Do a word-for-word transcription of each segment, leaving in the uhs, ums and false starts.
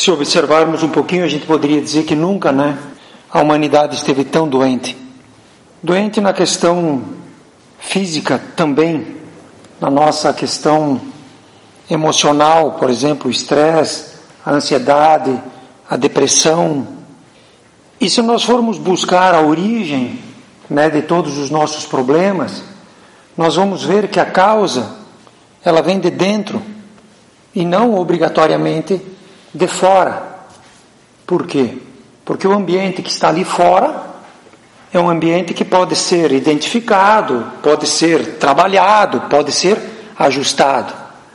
Se observarmos um pouquinho, a gente poderia dizer que nunca, né, a humanidade esteve tão doente. Doente na questão física também, na nossa questão emocional, por exemplo, o estresse, a ansiedade, a depressão. E se nós formos buscar a origem, né, de todos os nossos problemas, nós vamos ver que a causa, ela vem de dentro e não obrigatoriamente de fora. Por quê? Porque o ambiente que está ali fora é um ambiente que pode ser identificado, pode ser trabalhado, pode ser ajustado.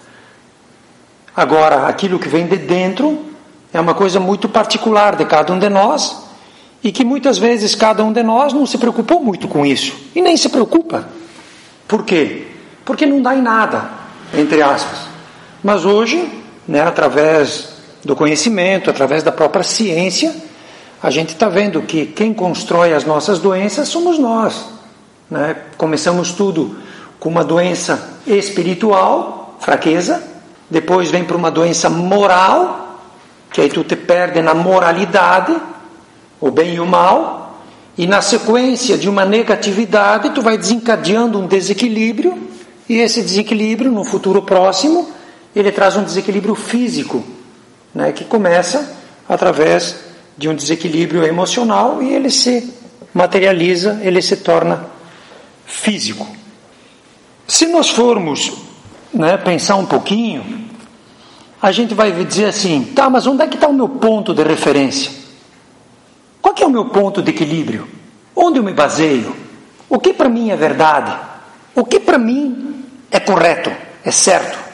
Agora, aquilo que vem de dentro é uma coisa muito particular de cada um de nós e que muitas vezes cada um de nós não se preocupou muito com isso e nem se preocupa. Por quê? Porque não dá em nada, entre aspas. Mas hoje, né, através do conhecimento, através da própria ciência, a gente está vendo que quem constrói as nossas doenças somos nós, né? Começamos tudo com uma doença espiritual, fraqueza, depois vem para uma doença moral, que aí tu te perde na moralidade, o bem e o mal, e na sequência de uma negatividade tu vai desencadeando um desequilíbrio, e esse desequilíbrio no futuro próximo ele traz um desequilíbrio físico, né, que começa através de um desequilíbrio emocional e ele se materializa, ele se torna físico. Se nós formos, né, pensar um pouquinho, a gente vai dizer assim, tá, mas onde é que está o meu ponto de referência? Qual que é o meu ponto de equilíbrio? Onde eu me baseio? O que para mim é verdade? O que para mim é correto, é certo?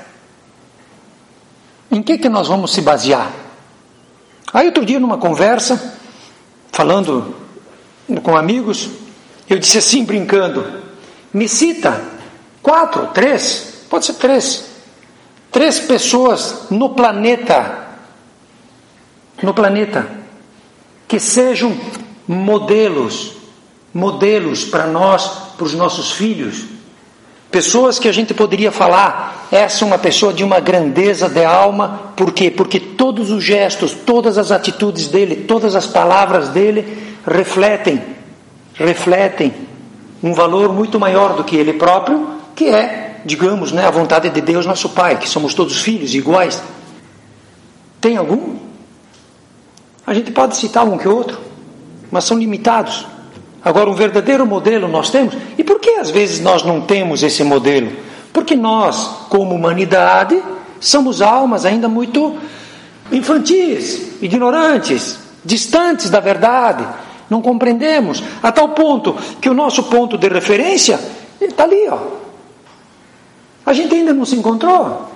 Em que que nós vamos se basear? Aí outro dia numa conversa, falando com amigos, eu disse assim brincando, me cita quatro, três, pode ser três, três pessoas no planeta, no planeta, que sejam modelos, modelos para nós, para os nossos filhos, pessoas que a gente poderia falar, essa é uma pessoa de uma grandeza de alma, por quê? Porque todos os gestos, todas as atitudes dele, todas as palavras dele refletem, refletem um valor muito maior do que ele próprio, que é, digamos, né, a vontade de Deus, nosso Pai, que somos todos filhos iguais. Tem algum? A gente pode citar um que outro, mas são limitados. Agora, um verdadeiro modelo nós temos. E por que às vezes nós não temos esse modelo? Porque nós, como humanidade, somos almas ainda muito infantis, ignorantes, distantes da verdade. Não compreendemos, a tal ponto que o nosso ponto de referência está ali, ó. A gente ainda não se encontrou.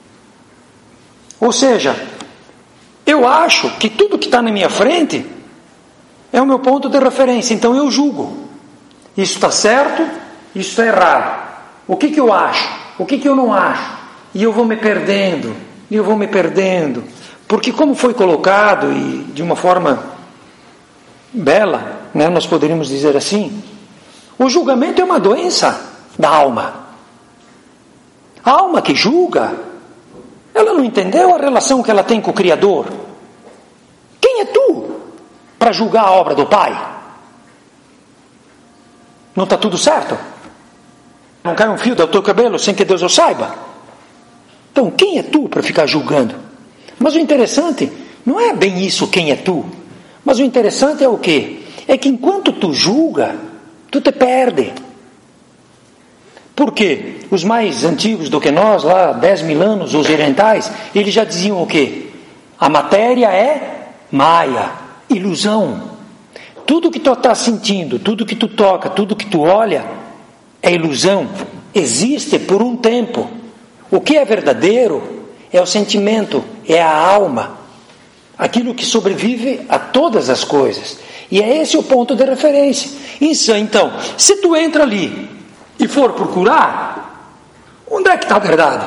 Ou seja, eu acho que tudo que está na minha frente é o meu ponto de referência, então eu julgo. Isso está certo, isso está errado. O que que eu acho? O que que eu não acho? E eu vou me perdendo, e eu vou me perdendo. Porque como foi colocado, e de uma forma bela, né, nós poderíamos dizer assim, o julgamento é uma doença da alma. A alma que julga, ela não entendeu a relação que ela tem com o Criador. Quem é tu para julgar a obra do Pai? Não está tudo certo? Não cai um fio do teu cabelo sem que Deus o saiba? Então, quem é tu para ficar julgando? Mas o interessante não é bem isso, quem é tu. Mas o interessante é o quê? É que enquanto tu julga, tu te perde. Por quê? Os mais antigos do que nós, lá dez mil anos, os orientais, eles já diziam o quê? A matéria é maia, ilusão. Tudo que tu está sentindo, tudo que tu toca, tudo que tu olha, é ilusão. Existe por um tempo. O que é verdadeiro é o sentimento, é a alma. Aquilo que sobrevive a todas as coisas. E é esse o ponto de referência. Então, se tu entra ali e for procurar, onde é que está a verdade?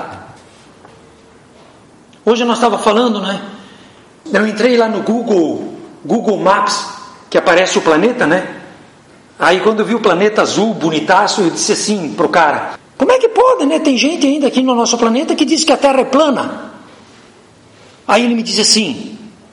Hoje nós estávamos falando, né? Eu entrei lá no Google, Google Maps, que aparece o planeta, né? Aí quando eu vi o planeta azul, bonitaço, eu disse assim pro cara, como é que pode, né? Tem gente ainda aqui no nosso planeta que diz que a Terra é plana. Aí ele me disse assim,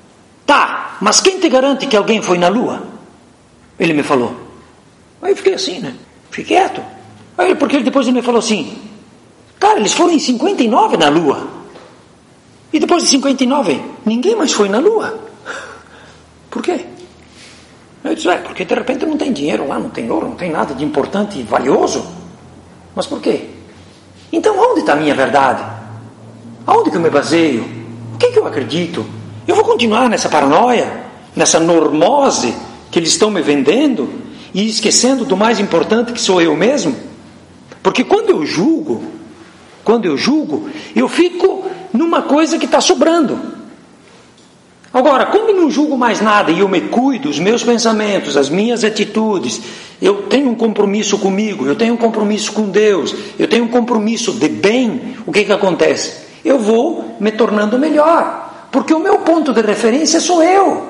Tá, mas quem te garante que alguém foi na Lua? Ele me falou. Aí eu fiquei assim, né? Fiquei quieto. Aí, porque depois ele me falou assim, cara, eles foram em cinquenta e nove na Lua. E depois de cinquenta e nove, ninguém mais foi na Lua. Por quê? Eu disse, é, porque de repente não tem dinheiro lá, não tem ouro, não tem nada de importante e valioso. Mas por quê? Então onde está a minha verdade? Aonde que eu me baseio? O que que eu acredito? Eu vou continuar nessa paranoia, nessa normose que eles estão me vendendo e esquecendo do mais importante que sou eu mesmo? Porque quando eu julgo, quando eu julgo, eu fico numa coisa que está sobrando. Agora, quando eu não julgo mais nada e eu me cuido, os meus pensamentos, as minhas atitudes, eu tenho um compromisso comigo, eu tenho um compromisso com Deus, eu tenho um compromisso de bem, o que que acontece? Eu vou me tornando melhor, porque o meu ponto de referência sou eu.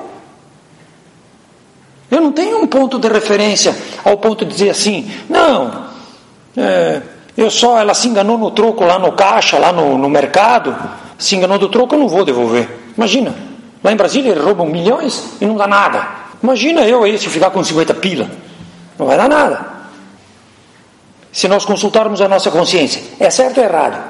Eu não tenho um ponto de referência ao ponto de dizer assim, não, é, eu só, ela se enganou no troco lá no caixa, lá no, no mercado, se enganou do troco, eu não vou devolver. Imagina. Lá em Brasília eles roubam milhões e não dá nada. Imagina eu aí se eu ficar com cinquenta pila. Não vai dar nada. Se nós consultarmos a nossa consciência, é certo ou errado?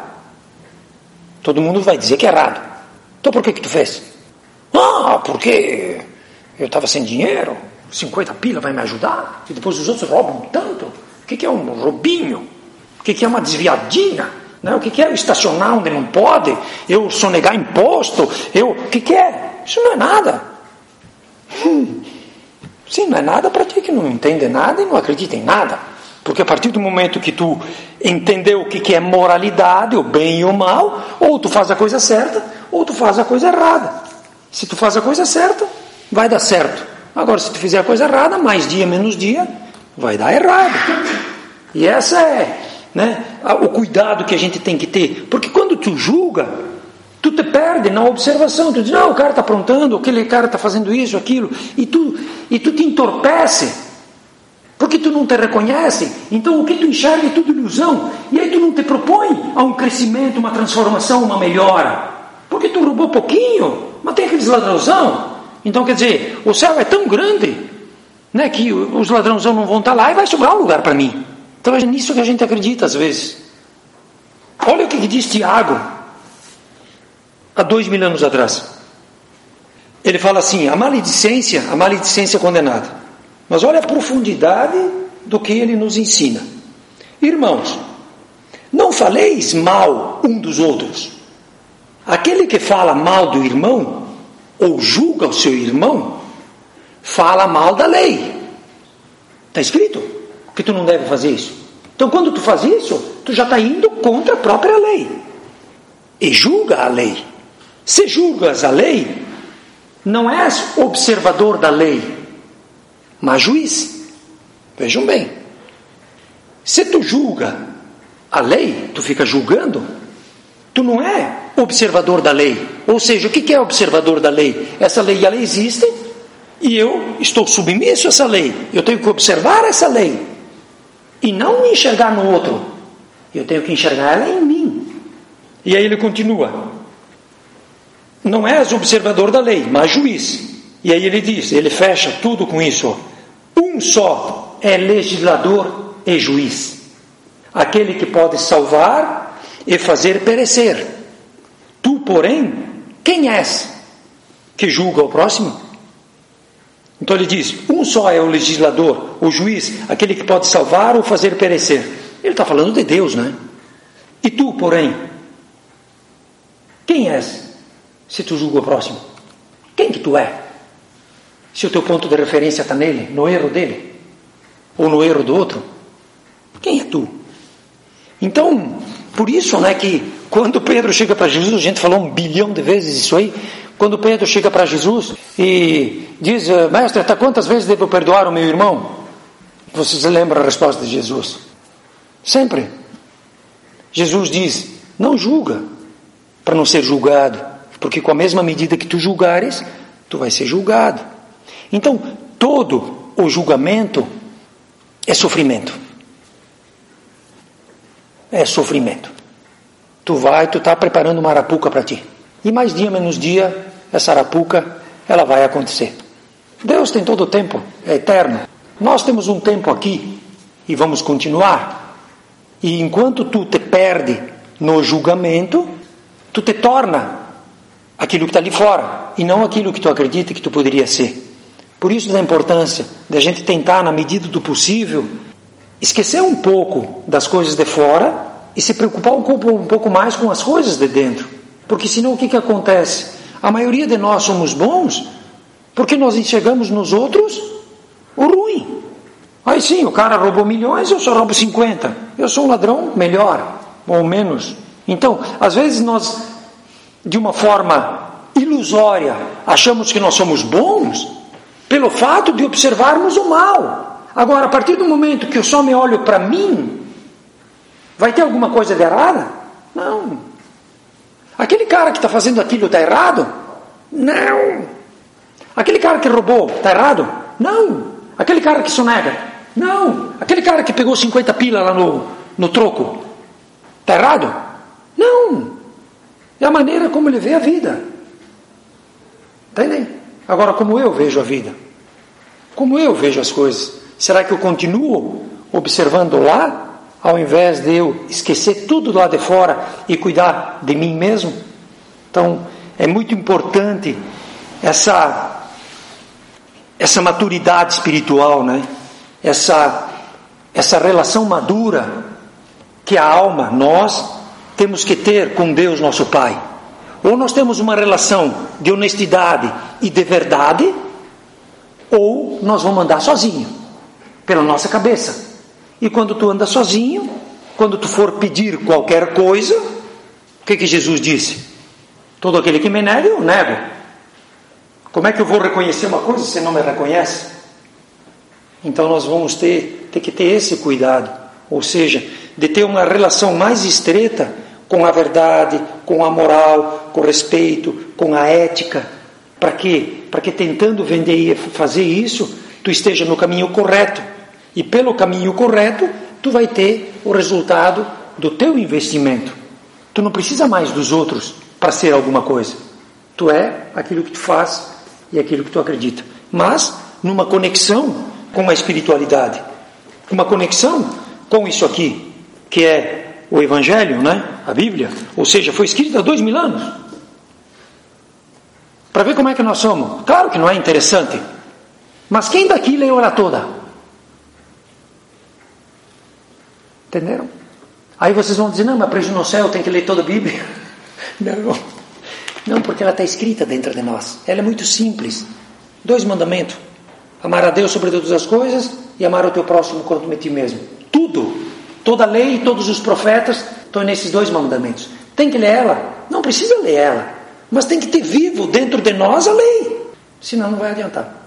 Todo mundo vai dizer que é errado. Então por que que tu fez? Ah, porque eu estava sem dinheiro, cinquenta pila vai me ajudar, e depois os outros roubam tanto. O que que é um roubinho? O que que é uma desviadinha? Não, o que que é eu estacionar onde não pode? Eu sonegar imposto? Eu, o que que é? Isso não é nada. Hum, sim, não é nada para ti que não entende nada e não acredita em nada. Porque a partir do momento que tu entendeu o que que é moralidade, o bem e o mal, ou tu faz a coisa certa, ou tu faz a coisa errada. Se tu faz a coisa certa, vai dar certo. Agora, se tu fizer a coisa errada, mais dia, menos dia, vai dar errado. E essa é, né, o cuidado que a gente tem que ter. Porque quando tu julga, tu te perde na observação, tu diz, não, o cara está aprontando, aquele cara está fazendo isso, aquilo, e tu, e tu te entorpece, porque tu não te reconhece, então o que tu enxerga é tudo ilusão, e aí tu não te propõe a um crescimento, uma transformação, uma melhora, porque tu roubou pouquinho, mas tem aqueles ladrãozão, então quer dizer, o céu é tão grande, né, que os ladrãozão não vão estar lá e vai sobrar um lugar para mim. Então é nisso que a gente acredita às vezes. Olha o que diz Tiago, há dois mil anos atrás. Ele fala assim, a maledicência, a maledicência condenada. Mas olha a profundidade do que ele nos ensina. Irmãos, não faleis mal um dos outros. Aquele que fala mal do irmão, ou julga o seu irmão, fala mal da lei. Está escrito que tu não deve fazer isso. Então quando tu faz isso, tu já está indo contra a própria lei. E julga a lei. Se julgas a lei, não és observador da lei, mas juiz. Vejam bem. Se tu julga a lei, tu fica julgando, tu não é observador da lei. Ou seja, o que é observador da lei? Essa lei, ela existe e eu estou submisso a essa lei. Eu tenho que observar essa lei e não me enxergar no outro. Eu tenho que enxergar ela em mim. E aí ele continua. Não és observador da lei, mas juiz. E aí ele diz, ele fecha tudo com isso. Um só é legislador e juiz. Aquele que pode salvar e fazer perecer. Tu, porém, quem és que julga o próximo? Então ele diz, um só é o legislador, o juiz, aquele que pode salvar ou fazer perecer. Ele está falando de Deus, né? E tu, porém, quem és se tu julga o próximo? Quem que tu é? Se o teu ponto de referência está nele, no erro dele, ou no erro do outro, quem é tu? Então, por isso, né, que quando Pedro chega para Jesus, a gente falou um bilhão de vezes isso aí, quando Pedro chega para Jesus e diz, mestre, até quantas vezes devo perdoar o meu irmão? Você se lembra a resposta de Jesus? Sempre. Jesus diz, não julga, para não ser julgado, porque com a mesma medida que tu julgares, tu vai ser julgado. Então, todo o julgamento é sofrimento. É sofrimento. Tu vai, tu está preparando uma arapuca para ti. E mais dia, menos dia, essa arapuca, ela vai acontecer. Deus tem todo o tempo, é eterno. Nós temos um tempo aqui e vamos continuar. E enquanto tu te perde no julgamento, tu te torna aquilo que está ali fora e não aquilo que tu acredita que tu poderia ser. Por isso da importância de a gente tentar, na medida do possível, esquecer um pouco das coisas de fora e se preocupar um pouco, um pouco mais com as coisas de dentro. Porque senão o que, que acontece? A maioria de nós somos bons porque nós enxergamos nos outros o ruim. Aí sim, o cara roubou milhões, eu só roubo cinquenta. Eu sou um ladrão melhor, ou menos. Então, às vezes nós, de uma forma ilusória, achamos que nós somos bons pelo fato de observarmos o mal. Agora, a partir do momento que eu só me olho para mim, vai ter alguma coisa de errada? Não. Aquele cara que está fazendo aquilo está errado? Não. Aquele cara que roubou está errado? Não. Aquele cara que sonega? Não. Aquele cara que pegou cinquenta pila lá no, no troco está errado? Não. É a maneira como ele vê a vida. Entendem? Agora, como eu vejo a vida? Como eu vejo as coisas? Será que eu continuo observando lá, ao invés de eu esquecer tudo lá de fora e cuidar de mim mesmo? Então, é muito importante essa, essa maturidade espiritual, né? Essa, essa relação madura que a alma, nós, temos que ter com Deus, nosso Pai. Ou nós temos uma relação de honestidade e de verdade, ou nós vamos andar sozinho, pela nossa cabeça. E quando tu anda sozinho, quando tu for pedir qualquer coisa, o que que Jesus disse? Todo aquele que me nega, eu nego. Como é que eu vou reconhecer uma coisa se não me reconhece? Então nós vamos ter, ter que ter esse cuidado, ou seja, de ter uma relação mais estreita com a verdade, com a moral, com o respeito, com a ética. Para quê? Para que tentando vender e fazer isso, tu esteja no caminho correto. E pelo caminho correto, tu vai ter o resultado do teu investimento. Tu não precisa mais dos outros para ser alguma coisa. Tu é aquilo que tu faz e aquilo que tu acredita. Mas numa conexão com a espiritualidade. Uma conexão com isso aqui, que é o Evangelho, né? A Bíblia. Ou seja, foi escrita há dois mil anos. Para ver como é que nós somos. Claro que não é interessante. Mas quem daqui leu ela toda? Entenderam? Aí vocês vão dizer, não, mas para ir no céu tem que ler toda a Bíblia. Não. Não, porque ela está escrita dentro de nós. Ela é muito simples. Dois mandamentos. Amar a Deus sobre todas as coisas e amar o teu próximo como a ti mesmo. Tudo. Toda a lei, todos os profetas estão nesses dois mandamentos. Tem que ler ela? Não precisa ler ela. Mas tem que ter vivo dentro de nós a lei. Senão não vai adiantar.